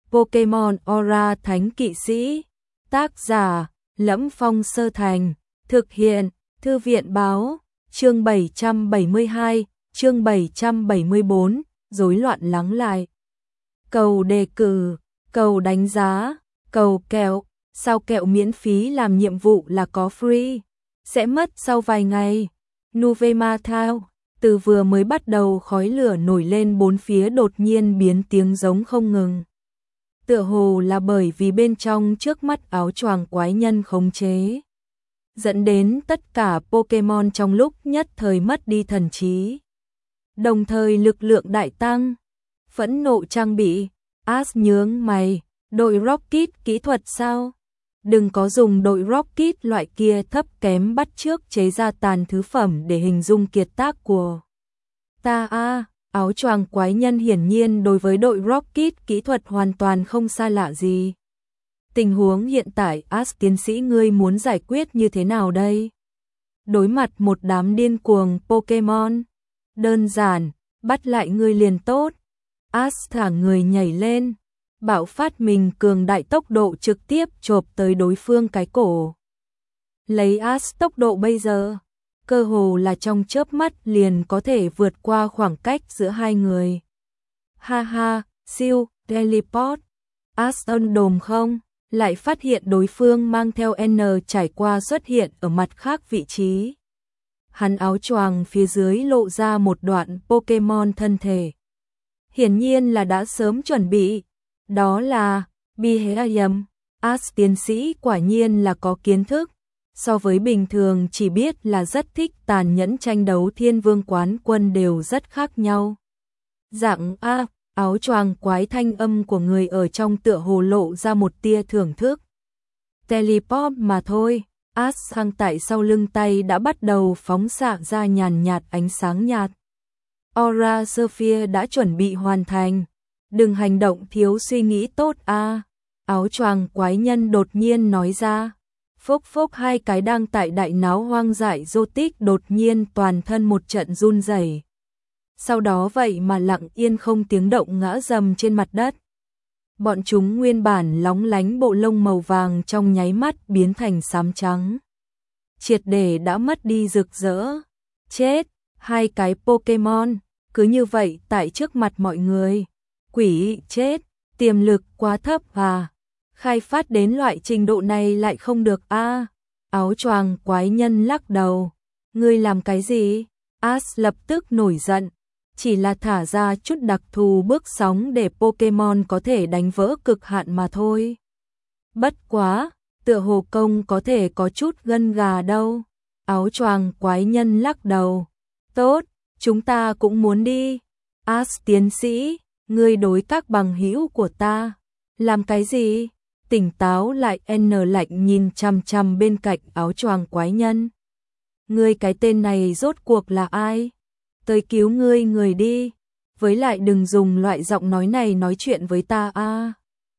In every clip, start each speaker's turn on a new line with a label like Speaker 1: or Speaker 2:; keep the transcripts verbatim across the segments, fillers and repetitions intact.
Speaker 1: Pokemon Aura Thánh Kỵ Sĩ. Tác giả: Lẫm Phong Sơ Thành. Thực hiện: Thư viện báo. Chương bảy trăm bảy mươi hai, chương bảy trăm bảy mươi bốn, rối loạn lắng lại. Cầu đề cử, cầu đánh giá, cầu kẹo. Sao kẹo miễn phí làm nhiệm vụ là có free? Sẽ mất sau vài ngày. Nuvema Thao. Từ vừa mới bắt đầu khói lửa nổi lên bốn phía đột nhiên biến tiếng giống không ngừng. Tựa hồ là bởi vì bên trong trước mắt áo choàng quái nhân khống chế, dẫn đến tất cả Pokemon trong lúc nhất thời mất đi thần trí. Đồng thời lực lượng đại tăng. Phẫn nộ trang bị. Ash nhướng mày. Đội Rocket kỹ thuật sao? Đừng có dùng đội Rocket loại kia thấp kém bắt chước chế ra tàn thứ phẩm để hình dung kiệt tác của ta a. À, áo choàng quái nhân hiển nhiên đối với đội Rocket kỹ thuật hoàn toàn không xa lạ gì. Tình huống hiện tại Ash tiến sĩ ngươi muốn giải quyết như thế nào đây? Đối mặt một đám điên cuồng Pokemon. Đơn giản, bắt lại ngươi liền tốt. Ash thả người nhảy lên, bạo phát mình cường đại tốc độ trực tiếp chộp tới đối phương cái cổ. Lấy Ash tốc độ bây giờ, cơ hồ là trong chớp mắt liền có thể vượt qua khoảng cách giữa hai người. Ha ha, siêu, teleport. Ash ân đồm không, lại phát hiện đối phương mang theo N trải qua xuất hiện ở mặt khác vị trí. Hắn áo choàng phía dưới lộ ra một đoạn Pokemon thân thể. Hiển nhiên là đã sớm chuẩn bị. Đó là Beheeyem. Ash tiến sĩ quả nhiên là có kiến thức. So với bình thường chỉ biết là rất thích tàn nhẫn tranh đấu thiên vương quán quân đều rất khác nhau. Dạng A, áo choàng quái thanh âm của người ở trong tựa hồ lộ ra một tia thưởng thức. Teleport mà thôi. Ash sang tại sau lưng tay đã bắt đầu phóng xạ ra nhàn nhạt ánh sáng nhạt. Aura Sphere đã chuẩn bị hoàn thành. Đừng hành động thiếu suy nghĩ tốt a. À. Áo choàng quái nhân đột nhiên nói ra. Phốc phốc hai cái đang tại đại náo hoang dại Zotic đột nhiên toàn thân một trận run rẩy. Sau đó vậy mà lặng yên không tiếng động ngã rầm trên mặt đất. Bọn chúng nguyên bản lóng lánh bộ lông màu vàng trong nháy mắt biến thành xám trắng. Triệt để đã mất đi rực rỡ. Chết, hai cái Pokemon, cứ như vậy tại trước mặt mọi người. Quỷ chết, tiềm lực quá thấp à. Khai phát đến loại trình độ này lại không được a. À. Áo choàng quái nhân lắc đầu. Ngươi làm cái gì? Ash lập tức nổi giận. Chỉ là thả ra chút đặc thù bước sóng để Pokemon có thể đánh vỡ cực hạn mà thôi. Bất quá, tựa hồ công có thể có chút gân gà đâu. Áo choàng quái nhân lắc đầu. Tốt, chúng ta cũng muốn đi. Ash tiến sĩ, ngươi đối các bằng hữu của ta. Làm cái gì? Tỉnh táo lại. N lạnh nhìn chằm chằm bên cạnh áo choàng quái nhân. Ngươi cái tên này rốt cuộc là ai? Tới cứu ngươi người đi. Với lại đừng dùng loại giọng nói này nói chuyện với ta a. À.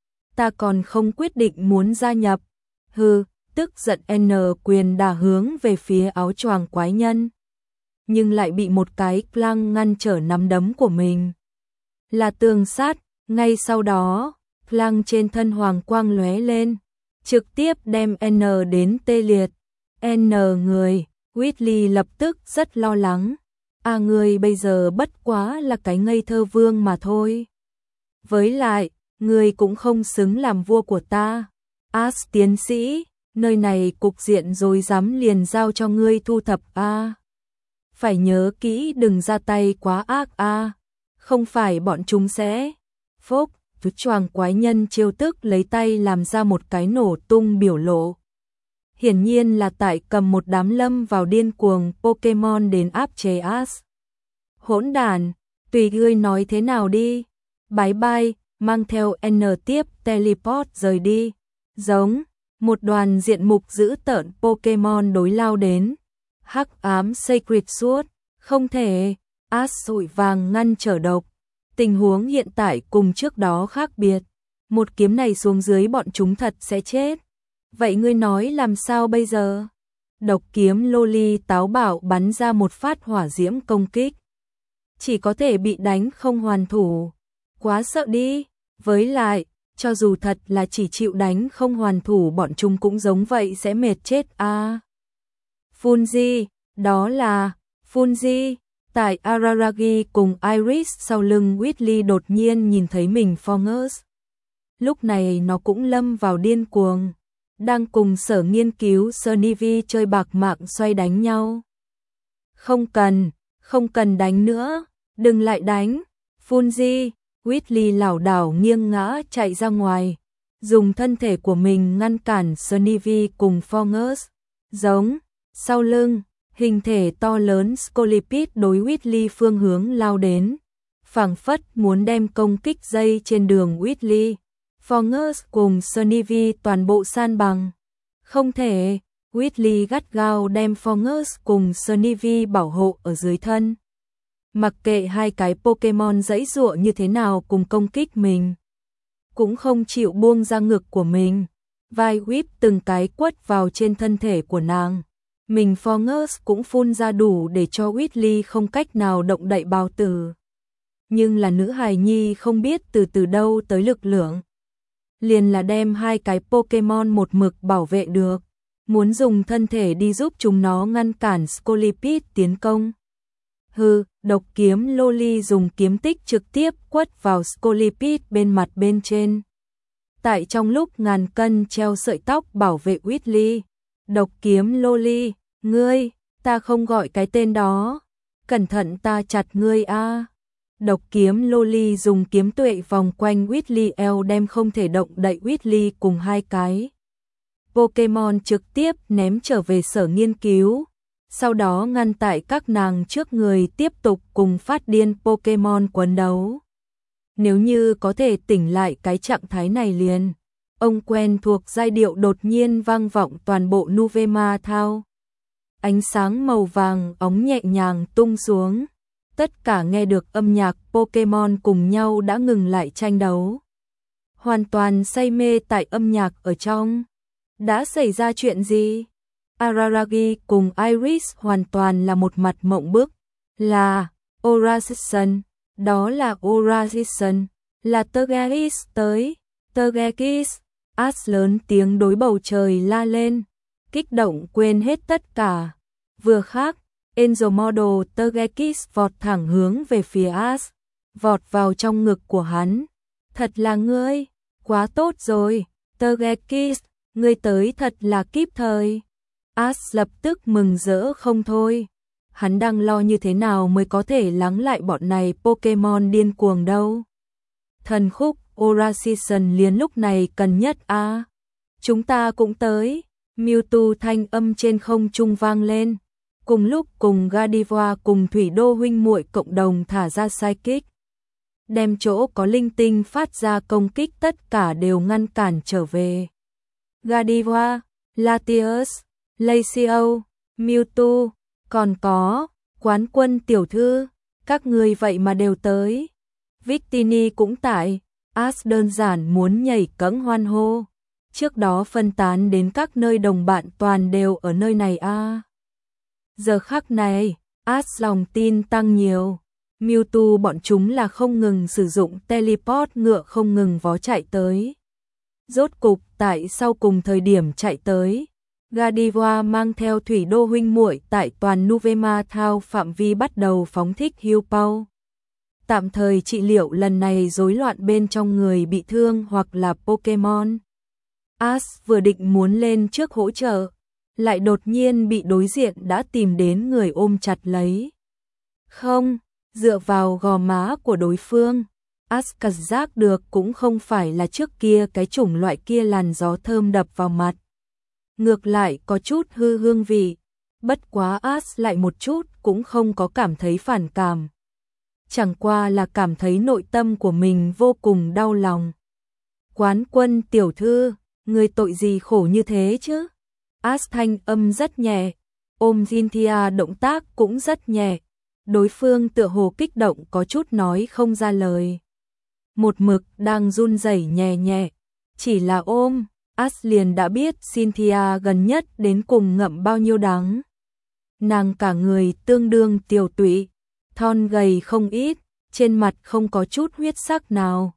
Speaker 1: Ta còn không quyết định muốn gia nhập. Hừ, tức giận N quyền đả hướng về phía áo choàng quái nhân. Nhưng lại bị một cái Clang ngăn trở nắm đấm của mình. Là tường sát, ngay sau đó, Clang trên thân hoàng quang lóe lên, trực tiếp đem N đến tê liệt. N người, Whitley lập tức rất lo lắng. À người bây giờ bất quá là cái ngây thơ vương mà thôi. Với lại, người cũng không xứng làm vua của ta. Ash tiến sĩ, nơi này cục diện rồi dám liền giao cho ngươi thu thập a. À. Phải nhớ kỹ đừng ra tay quá ác a. À. Không phải bọn chúng sẽ. Phốc, vứt choàng quái nhân chiêu tức lấy tay làm ra một cái nổ tung biểu lộ. Hiển nhiên là tại cầm một đám lâm vào điên cuồng Pokemon đến áp chế Ash. Hỗn đàn, tùy ngươi nói thế nào đi. Bye bye, mang theo N tiếp teleport rời đi. Giống, một đoàn diện mục dữ tợn Pokemon đối lao đến. Hắc ám Sacred Sword, không thể. Ash sụi vàng ngăn trở độc. Tình huống hiện tại cùng trước đó khác biệt. Một kiếm này xuống dưới bọn chúng thật sẽ chết. Vậy ngươi nói làm sao bây giờ? Độc kiếm Loli táo bạo bắn ra một phát hỏa diễm công kích. Chỉ có thể bị đánh không hoàn thủ. Quá sợ đi. Với lại, cho dù thật là chỉ chịu đánh không hoàn thủ bọn chúng cũng giống vậy sẽ mệt chết a. À. Fungi, đó là Fungi. Tại Araragi cùng Iris sau lưng Weasley đột nhiên nhìn thấy mình Forgus. Lúc này nó cũng lâm vào điên cuồng, đang cùng sở nghiên cứu Sneevy chơi bạc mạng xoay đánh nhau. Không cần, không cần đánh nữa, đừng lại đánh, Fungi. Weasley lảo đảo nghiêng ngã chạy ra ngoài, dùng thân thể của mình ngăn cản Sneevy cùng Forgus. Giống, sau lưng, hình thể to lớn Scolipede đối Weasley phương hướng lao đến, phảng phất muốn đem công kích dây trên đường Weasley. Forgus cùng Sneevy toàn bộ san bằng. Không thể, Weasley gắt gao đem Forgus cùng Sneevy bảo hộ ở dưới thân. Mặc kệ hai cái Pokemon giãy giụa như thế nào cùng công kích mình, cũng không chịu buông ra ngực của mình. Vai Whip từng cái quất vào trên thân thể của nàng. Mình Forgus cũng phun ra đủ để cho Weasley không cách nào động đậy bao tử. Nhưng là nữ hài nhi không biết từ từ đâu tới lực lượng. Liền là đem hai cái Pokemon một mực bảo vệ được. Muốn dùng thân thể đi giúp chúng nó ngăn cản Scolipede tiến công. Hừ, độc kiếm Loli dùng kiếm tích trực tiếp quất vào Scolipede bên mặt bên trên. Tại trong lúc ngàn cân treo sợi tóc bảo vệ Weasley. Độc kiếm Loli, ngươi, ta không gọi cái tên đó. Cẩn thận ta chặt ngươi a. À. Độc kiếm Loli dùng kiếm tuệ vòng quanh Weasley eo đem không thể động đậy Weasley cùng hai cái Pokemon trực tiếp ném trở về sở nghiên cứu. Sau đó ngăn tại các nàng trước người tiếp tục cùng phát điên Pokemon quấn đấu. Nếu như có thể tỉnh lại cái trạng thái này liền, ông quen thuộc giai điệu đột nhiên vang vọng toàn bộ Nuvema Town. Ánh sáng màu vàng óng nhẹ nhàng tung xuống. Tất cả nghe được âm nhạc Pokemon cùng nhau đã ngừng lại tranh đấu. Hoàn toàn say mê tại âm nhạc ở trong. Đã xảy ra chuyện gì? Araragi cùng Iris hoàn toàn là một mặt mộng bức. Là Orasison, đó là Orasison, là Tergekis tới. Tergekis, Ash lớn tiếng đối bầu trời la lên, kích động quên hết tất cả. Vừa khác, Angel Model Tergekis vọt thẳng hướng về phía Ash, vọt vào trong ngực của hắn. Thật là ngươi, quá tốt rồi, Tergekis, ngươi tới thật là kíp thời. Ash lập tức mừng rỡ không thôi. Hắn đang lo như thế nào mới có thể lắng lại bọn này Pokemon điên cuồng đâu. Thần khúc Orasison liền lúc này cần nhất a. À. Chúng ta cũng tới. Mewtwo thanh âm trên không trung vang lên. Cùng lúc cùng Gardevoir cùng Thủy Đô huynh muội cộng đồng thả ra Psychic. Đem chỗ có linh tinh phát ra công kích tất cả đều ngăn cản trở về. Gardevoir, Latios, Lacio, Mewtwo, còn có Quán Quân tiểu thư, các người vậy mà đều tới. Victini cũng tại. Ash đơn giản muốn nhảy cẫng hoan hô. Trước đó phân tán đến các nơi đồng bạn toàn đều ở nơi này a. À. Giờ khắc này, Ash lòng tin tăng nhiều. Mewtwo bọn chúng là không ngừng sử dụng teleport ngựa không ngừng vó chạy tới. Rốt cục tại sau cùng thời điểm chạy tới, Gardevoir mang theo Thủy Đô huynh muội tại toàn Nuvema Town phạm vi bắt đầu phóng thích Heal Pow. Tạm thời trị liệu lần này rối loạn bên trong người bị thương hoặc là Pokemon. Ash vừa định muốn lên trước hỗ trợ, lại đột nhiên bị đối diện đã tìm đến người ôm chặt lấy. Không, dựa vào gò má của đối phương, Ash cảm giác được cũng không phải là trước kia cái chủng loại kia làn gió thơm đập vào mặt. Ngược lại có chút hư hương vị, bất quá Ash lại một chút cũng không có cảm thấy phản cảm. Chẳng qua là cảm thấy nội tâm của mình vô cùng đau lòng. Quán Quân tiểu thư, người tội gì khổ như thế chứ? Ash thanh âm rất nhẹ, ôm Cynthia động tác cũng rất nhẹ. Đối phương tựa hồ kích động có chút nói không ra lời. Một mực đang run rẩy nhẹ nhẹ, chỉ là ôm, Ash liền đã biết Cynthia gần nhất đến cùng ngậm bao nhiêu đắng. Nàng cả người tương đương tiểu tụy, thon gầy không ít, trên mặt không có chút huyết sắc nào.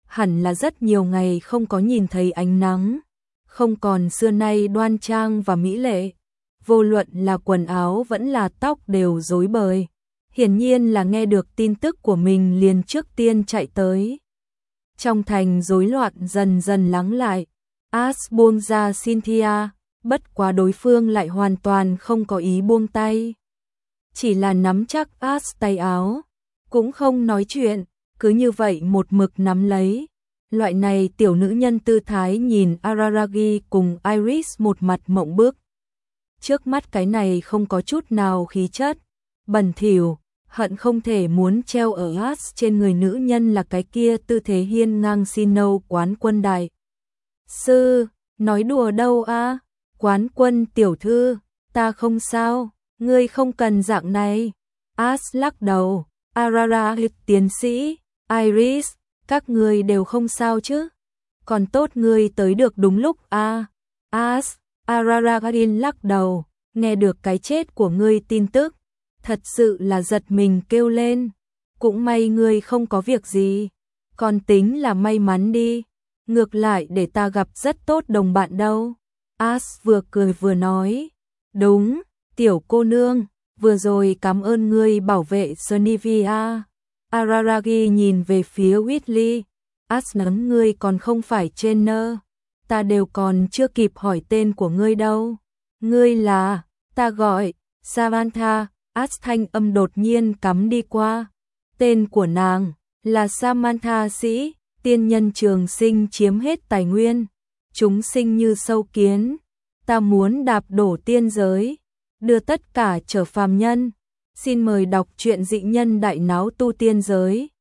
Speaker 1: hẳn là rất nhiều ngày không có nhìn thấy ánh nắng, không còn xưa nay đoan trang và mỹ lệ. Vô luận là quần áo vẫn là tóc đều rối bời. Hiển nhiên là nghe được tin tức của mình liền trước tiên chạy tới. Trong thành rối loạn dần dần lắng lại, Ash buông ra Cynthia, bất quá đối phương lại hoàn toàn không có ý buông tay. Chỉ là nắm chắc Ash tay áo, cũng không nói chuyện, cứ như vậy một mực nắm lấy. Loại này tiểu nữ nhân tư thái nhìn Araragi cùng Iris một mặt mộng bức. Trước mắt cái này không có chút nào khí chất, bẩn thỉu, hận không thể muốn treo ở Ash trên người nữ nhân là cái kia tư thế hiên ngang Sinnoh quán quân đại sư, nói đùa đâu a, quán quân tiểu thư, ta không sao, ngươi không cần dạng này. Ash lắc đầu, Araragi tiến sĩ, Iris, các ngươi đều không sao chứ? Còn tốt ngươi tới được đúng lúc a. Ash, Araragi lắc đầu, nghe được cái chết của ngươi tin tức, thật sự là giật mình kêu lên. Cũng may ngươi không có việc gì, còn tính là may mắn đi. Ngược lại để ta gặp rất tốt đồng bạn đâu. Ash vừa cười vừa nói, đúng, tiểu cô nương, vừa rồi cảm ơn ngươi bảo vệ Sunivia. Araragi nhìn về phía Whitley, Ash nắm ngươi còn không phải trainer, ta đều còn chưa kịp hỏi tên của ngươi đâu. Ngươi là, ta gọi, Samantha. Ash thanh âm đột nhiên cắm đi qua. Tên của nàng là Samantha sĩ, tiên nhân trường sinh chiếm hết tài nguyên, chúng sinh như sâu kiến, ta muốn đạp đổ tiên giới, đưa tất cả trở phàm nhân. Xin mời đọc truyện Dị nhân đại náo tu tiên giới.